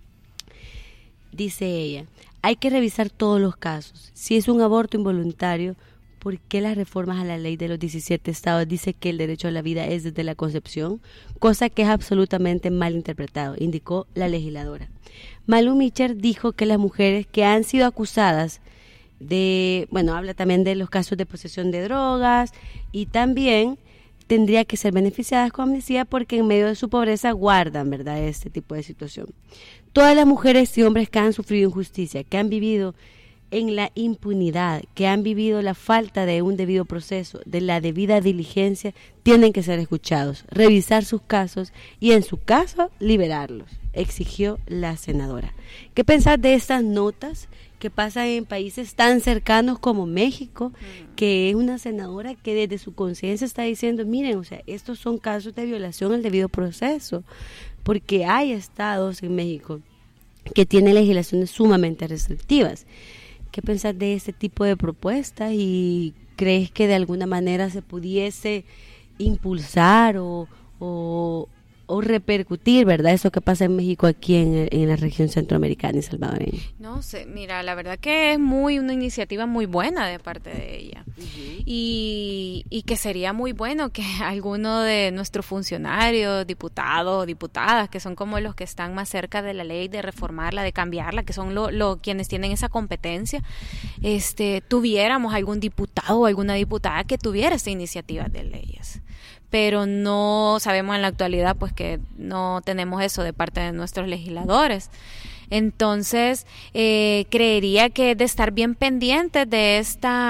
Dice ella, hay que revisar todos los casos. Si es un aborto involuntario, ¿por qué las reformas a la ley de los 17 estados dice que el derecho a la vida es desde la concepción? Cosa que es absolutamente mal interpretado, indicó la legisladora. Malú Mitcher dijo que las mujeres que han sido acusadas habla también de los casos de posesión de drogas y también tendría que ser beneficiadas con amnistía porque en medio de su pobreza guardan, ¿verdad?, este tipo de situación. Todas las mujeres y hombres que han sufrido injusticia, que han vivido en la impunidad, que han vivido la falta de un debido proceso, de la debida diligencia, tienen que ser escuchados, revisar sus casos y en su caso liberarlos, exigió la senadora. ¿Qué pensás de estas notas que pasan en países tan cercanos como México, que es una senadora que desde su conciencia está diciendo, miren, o sea, estos son casos de violación al debido proceso, porque hay estados en México que tienen legislaciones sumamente restrictivas? ¿Qué pensás de este tipo de propuestas y crees que de alguna manera se pudiese impulsar o repercutir, ¿verdad?, eso que pasa en México aquí en la región centroamericana y salvadoreña? No sé, mira, la verdad que es una iniciativa muy buena de parte de ella. Y que sería muy bueno que alguno de nuestros funcionarios, diputados o diputadas, que son como los que están más cerca de la ley, de reformarla, de cambiarla, que son quienes tienen esa competencia, tuviéramos algún diputado o alguna diputada que tuviera esta iniciativa de leyes. Pero no sabemos en la actualidad pues que no tenemos eso de parte de nuestros legisladores. Entonces, creería que de estar bien pendientes de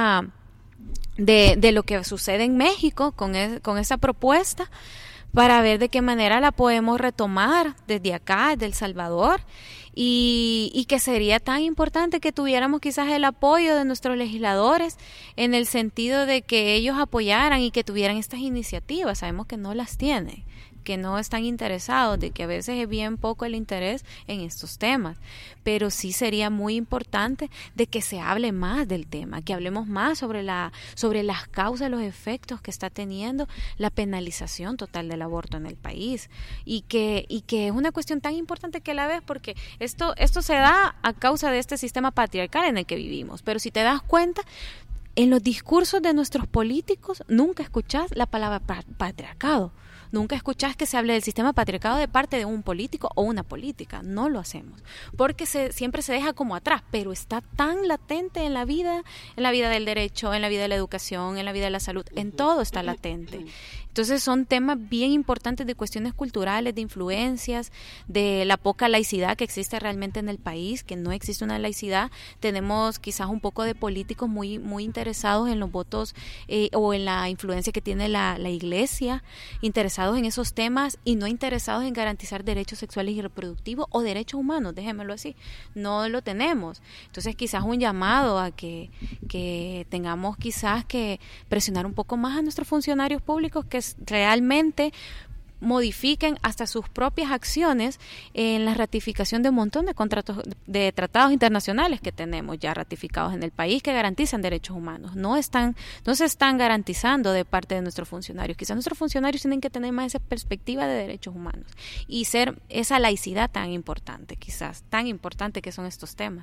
de lo que sucede en México con esa propuesta, para ver de qué manera la podemos retomar desde acá, desde El Salvador, y que sería tan importante que tuviéramos quizás el apoyo de nuestros legisladores en el sentido de que ellos apoyaran y que tuvieran estas iniciativas. Sabemos que no las tienen, que no están interesados, de que a veces es bien poco el interés en estos temas, pero sí sería muy importante de que se hable más del tema, que hablemos más sobre las causas, los efectos que está teniendo la penalización total del aborto en el país, y que es una cuestión tan importante que la ves, porque esto se da a causa de este sistema patriarcal en el que vivimos. Pero si te das cuenta, en los discursos de nuestros políticos nunca escuchás la palabra patriarcado. O Nunca escuchás que se hable del sistema patriarcado de parte de un político o una política. No lo hacemos. Porque siempre se deja como atrás, pero está tan latente en la vida del derecho, en la vida de la educación, en la vida de la salud, en todo está latente. Entonces son temas bien importantes de cuestiones culturales, de influencias, de la poca laicidad que existe realmente en el país, que no existe una laicidad. Tenemos quizás un poco de políticos muy, muy interesados en los votos o en la influencia que tiene la iglesia, interesados en esos temas y no interesados en garantizar derechos sexuales y reproductivos o derechos humanos, déjenmelo así. No lo tenemos. Entonces quizás un llamado a que tengamos quizás que presionar un poco más a nuestros funcionarios públicos que realmente modifiquen hasta sus propias acciones en la ratificación de un montón de tratados internacionales que tenemos ya ratificados en el país que garantizan derechos humanos. No se están garantizando de parte de nuestros funcionarios. Quizás nuestros funcionarios tienen que tener más esa perspectiva de derechos humanos y ser esa laicidad tan importante, quizás tan importante que son estos temas.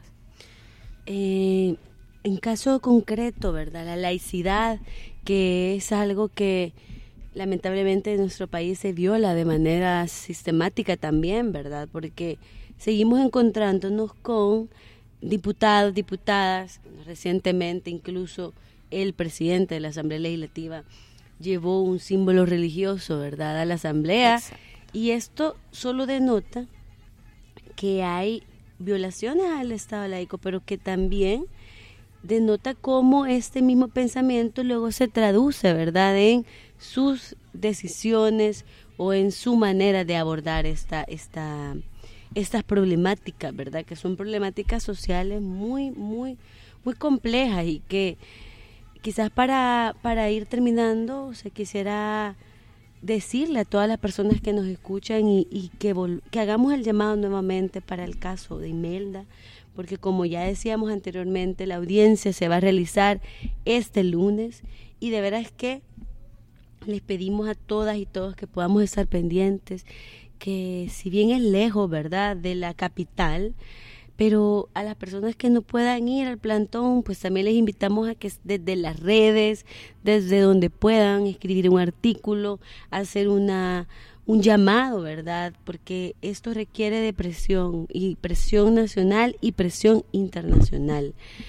En caso concreto, ¿verdad? La laicidad, que es algo que lamentablemente en nuestro país se viola de manera sistemática también, ¿verdad? Porque seguimos encontrándonos con diputados, diputadas, recientemente incluso el presidente de la Asamblea Legislativa llevó un símbolo religioso, ¿verdad?, a la Asamblea. Exacto. Y esto solo denota que hay violaciones al Estado laico, pero que también denota cómo este mismo pensamiento luego se traduce, ¿verdad?, en sus decisiones o en su manera de abordar estas problemáticas, ¿verdad?, que son problemáticas sociales muy, muy, muy complejas y que quizás para ir terminando se quisiera decirle a todas las personas que nos escuchan y que hagamos el llamado nuevamente para el caso de Imelda, porque como ya decíamos anteriormente, la audiencia se va a realizar este lunes y de veras que les pedimos a todas y todos que podamos estar pendientes, que si bien es lejos, ¿verdad?, de la capital, pero a las personas que no puedan ir al plantón, pues también les invitamos a que desde las redes, desde donde puedan, escribir un artículo, hacer un llamado, ¿verdad?, porque esto requiere de presión, y presión nacional y presión internacional.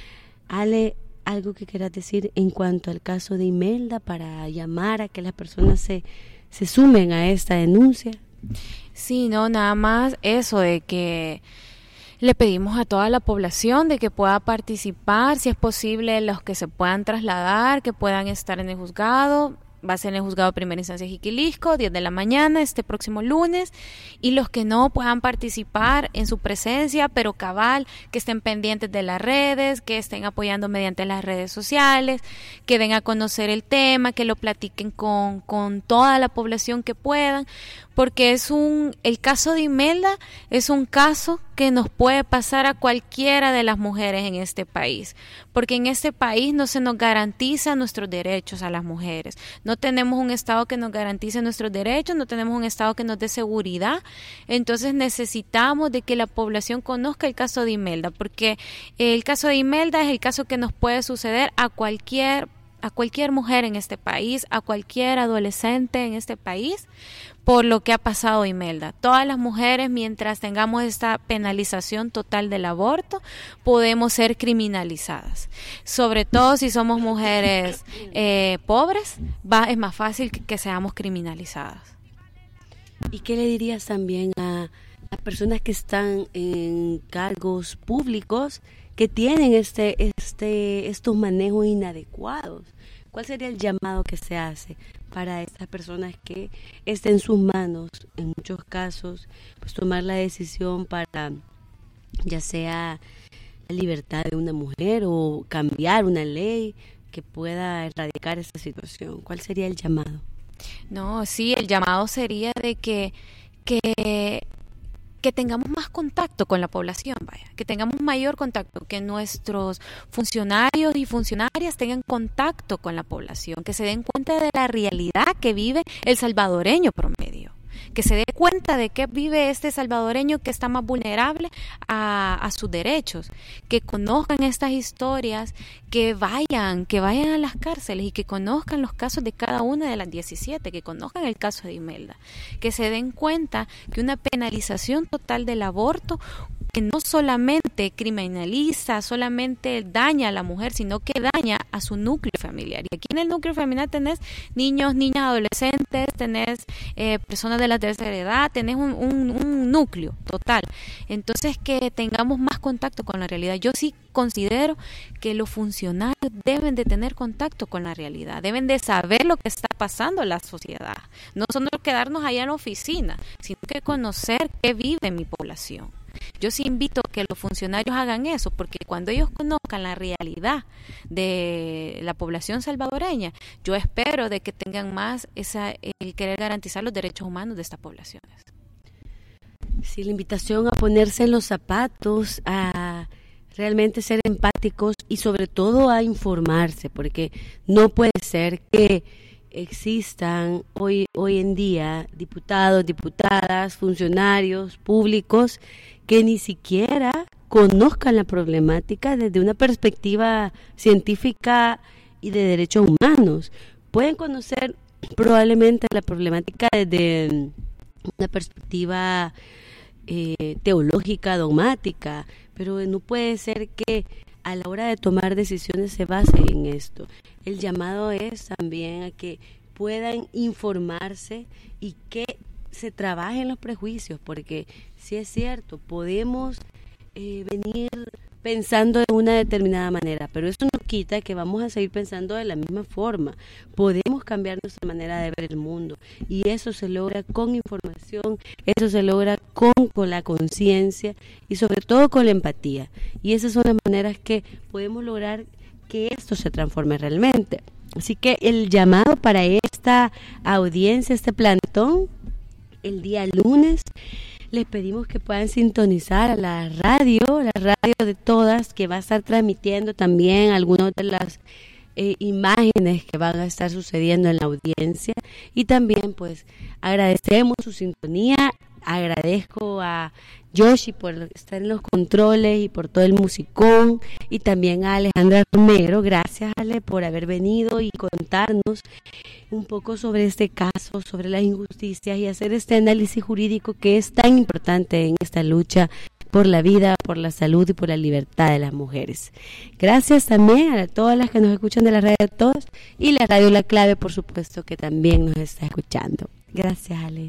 Ale, ¿algo que quieras decir en cuanto al caso de Imelda para llamar a que las personas se sumen a esta denuncia? Sí, no, nada más eso de que le pedimos a toda la población de que pueda participar, si es posible los que se puedan trasladar, que puedan estar en el juzgado. Va a ser en el juzgado de primera instancia Jiquilisco, 10 de la mañana, este próximo lunes, y los que no puedan participar en su presencia, pero cabal, que estén pendientes de las redes, que estén apoyando mediante las redes sociales, que den a conocer el tema, que lo platiquen con toda la población que puedan, porque el caso de Imelda es un caso que nos puede pasar a cualquiera de las mujeres en este país, porque en este país no se nos garantiza nuestros derechos a las mujeres, no tenemos un Estado que nos garantice nuestros derechos, no tenemos un Estado que nos dé seguridad, entonces necesitamos de que la población conozca el caso de Imelda, porque el caso de Imelda es el caso que nos puede suceder a cualquier mujer en este país, a cualquier adolescente en este país, por lo que ha pasado Imelda. Todas las mujeres, mientras tengamos esta penalización total del aborto, podemos ser criminalizadas. Sobre todo si somos mujeres pobres, es más fácil que seamos criminalizadas. ¿Y qué le dirías también a las personas que están en cargos públicos que tienen estos manejos inadecuados? ¿Cuál sería el llamado que se hace para estas personas que esté en sus manos, en muchos casos, pues tomar la decisión para, ya sea la libertad de una mujer o cambiar una ley que pueda erradicar esta situación? ¿Cuál sería el llamado? No, sí, el llamado sería de que tengamos más contacto con la población, que tengamos mayor contacto, que nuestros funcionarios y funcionarias tengan contacto con la población, que se den cuenta de la realidad que vive el salvadoreño promedio, que se dé cuenta de que vive este salvadoreño que está más vulnerable a sus derechos, que conozcan estas historias, que vayan a las cárceles y que conozcan los casos de cada una de las 17, que conozcan el caso de Imelda, que se den cuenta que una penalización total del aborto que no solamente criminaliza, solamente daña a la mujer, sino que daña a su núcleo familiar. Y aquí en el núcleo familiar tenés niños, niñas, adolescentes, tenés personas de la tercera edad, tenés un núcleo total. Entonces, que tengamos más contacto con la realidad. Yo sí considero que los funcionarios deben de tener contacto con la realidad, deben de saber lo que está pasando en la sociedad. No solo quedarnos allá en la oficina, sino que conocer qué vive mi población. Yo sí invito a que los funcionarios hagan eso, porque cuando ellos conozcan la realidad de la población salvadoreña, yo espero de que tengan más el querer garantizar los derechos humanos de estas poblaciones. Sí, la invitación a ponerse en los zapatos, a realmente ser empáticos y sobre todo a informarse, porque no puede ser que existan hoy en día diputados, diputadas, funcionarios públicos que ni siquiera conozcan la problemática desde una perspectiva científica y de derechos humanos. Pueden conocer probablemente la problemática desde una perspectiva teológica, dogmática, pero no puede ser que a la hora de tomar decisiones se base en esto. El llamado es también a que puedan informarse y que se trabajen los prejuicios, porque sí es cierto, podemos venir pensando de una determinada manera, pero eso no quita que vamos a seguir pensando de la misma forma. Podemos cambiar nuestra manera de ver el mundo y eso se logra con información, eso se logra con la conciencia y sobre todo con la empatía. Y esas son las maneras que podemos lograr que esto se transforme realmente. Así que el llamado para esta audiencia, este plantón, el día lunes, les pedimos que puedan sintonizar a la radio de todas, que va a estar transmitiendo también algunas de las imágenes que van a estar sucediendo en la audiencia. Y también pues agradecemos su sintonía, agradezco a Yoshi por estar en los controles y por todo el musicón, y también a Alejandra Romero. Gracias, Ale, por haber venido y contarnos un poco sobre este caso, sobre las injusticias y hacer este análisis jurídico que es tan importante en esta lucha por la vida, por la salud y por la libertad de las mujeres. Gracias también a todas las que nos escuchan de la radio de todos y la radio La Clave, por supuesto, que también nos está escuchando. Gracias, Ale.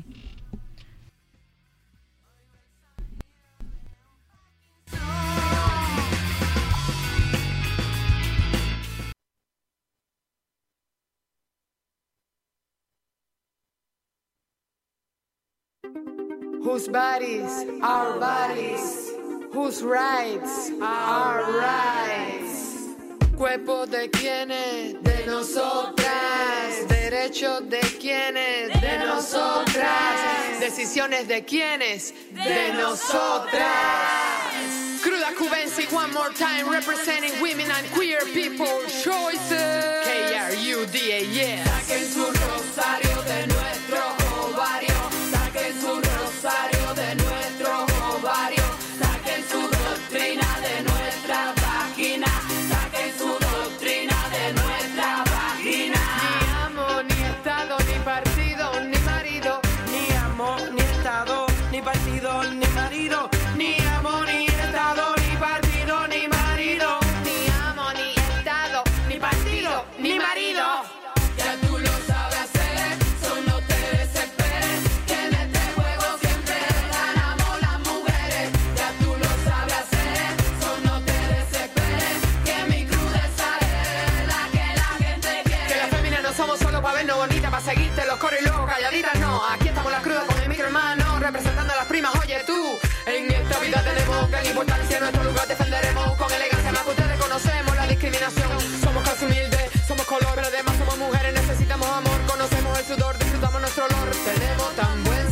Whose bodies are bodies, whose rights are rights. Cuerpos de quienes, de nosotras. Derechos de quienes, de nosotras. Decisiones de quienes, de nosotras. Cruda Cubensi, one more time, representing women and queer people choices. KRUDA, yes. Saquen su rosario de nuestro ovario. Saquen su rosario de nuestro ovario. Saquen su doctrina de nuestra vagina. Saquen su doctrina de nuestra vagina. Ni amo, ni estado, ni partido, ni marido. Ni amo, ni estado, ni partido, ni marido. Ni amo, ni estado, ni partido, ni marido. Ni amo, ni estado, ni partido, ni marido. Ya tú lo sabes hacer, solo no te desesperes, que en este juego siempre ganamos las mujeres. Ya tú lo sabes hacer, solo no te desesperes, que mi cruz es la que la gente quiere. Que las féminas no somos solo para vernos bonitas, para seguirte los coros y luego calladitas, no. Aquí estamos las crudas con el micro hermano, representando a las primas, oye tú. En esta vida tenemos gran importancia, en nuestro lugar defenderemos con elegancia, más que ustedes conocemos la discriminación. Somos clase humilde, somos color, pero además somos mujeres, necesitamos amor, conocemos el sudor, disfrutamos nuestro olor, tenemos tan buen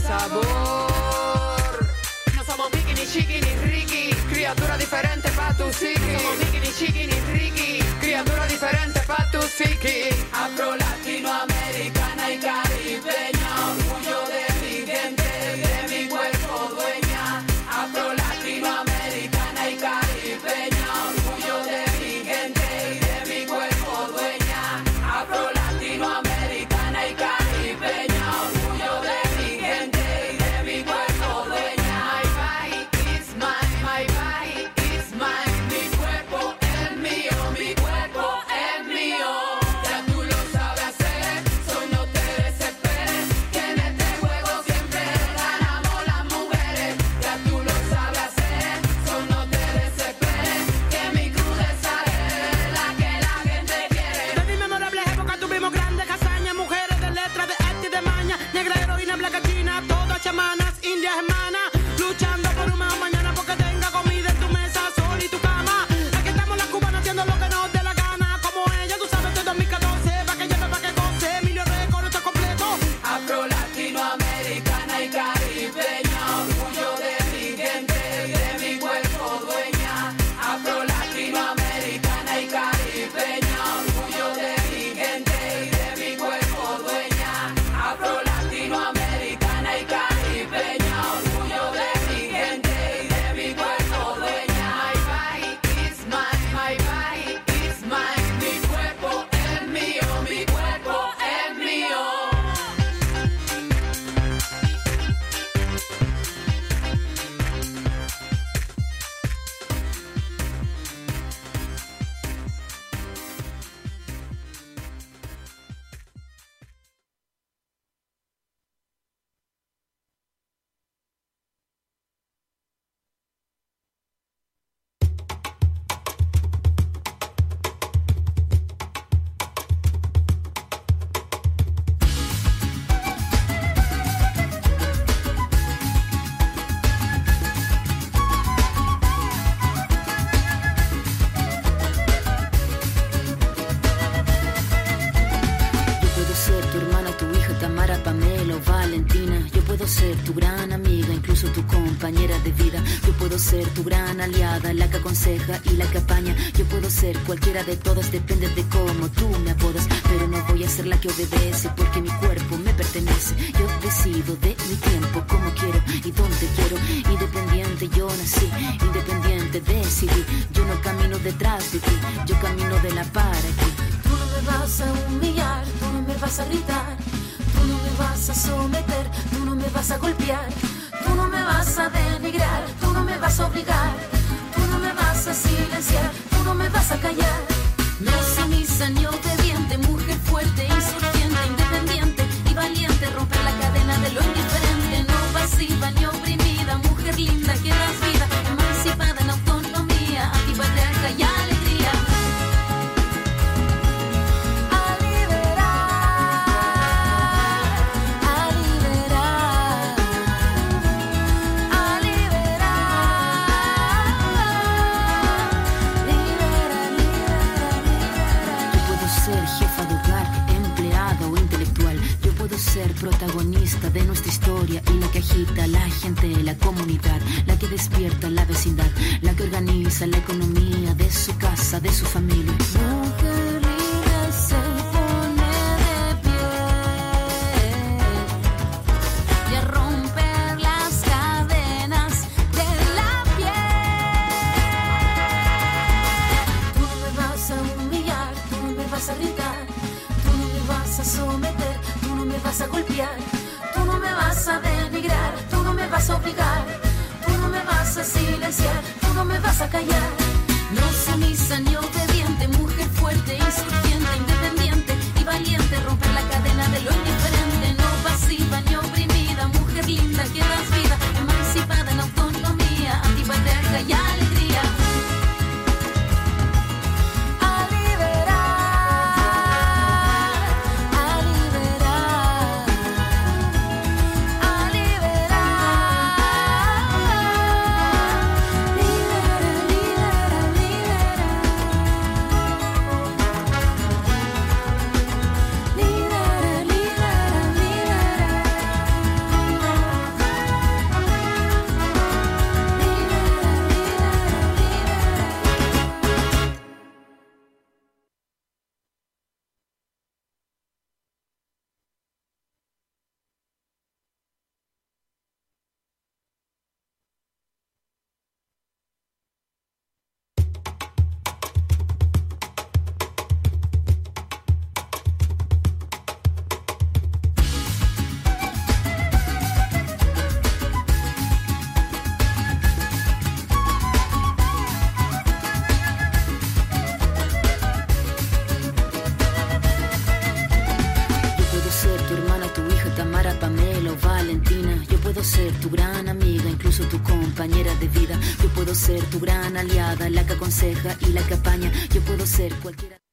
sabor. No somos Mickey, ni Chiqui, ni Ricky, criatura diferente pa' tu psiqui. Somos Mickey, ni Chiqui, ni Ricky, criatura diferente pa' tu psiqui. Afro, latinoamericana y caribeña, orgullo de mi gente. puedo ser tu gran amiga, incluso tu compañera de vida. Yo puedo ser tu gran aliada, la que aconseja y la que apaña. Yo puedo ser cualquiera de todas, depende de cómo tú me apodas. Pero no voy a ser la que obedece, porque mi cuerpo me pertenece. Yo decido de mi tiempo, como quiero y donde quiero. Independiente yo nací, independiente decidí. Yo no camino detrás de ti, yo camino de la para ti. Tú no me vas a humillar, tú no me vas a gritar, tú no me vas a someter, tú no me vas a golpear, tú no me vas a denigrar, tú no me vas a obligar, tú no me vas a silenciar, tú no me vas a callar. No sumisa ni obediente, mujer fuerte, insurgente, independiente y valiente, romper la cadena de lo indiferente, no pasiva ni oprimida, mujer linda que das vida, emancipada en autonomía, antipatriarca y alegría. Ser protagonista de nuestra historia y la que agita a la gente, la comunidad, la que despierta la vecindad, la que organiza la economía de su casa, de su familia. Mujer libre se pone de pie y a romper las cadenas de la piel. Tú no me vas a humillar, tú no me vas a gritar, tú no me vas a someter, tú no me vas a golpear, tú no me vas a denigrar, tú no me vas a obligar, tú no me vas a silenciar, tú no me vas a callar. No sumisa ni obediente, mujer fuerte, insurgente, independiente y valiente, romper la cadena de lo indiferente, no pasiva ni oprimida, mujer linda que das vida, emancipada en autonomía, antipatriarca y alegría. Ser tu gran amiga, incluso tu compañera de vida. Yo puedo ser tu gran aliada, la que aconseja y la que apaña. Yo puedo ser cualquiera.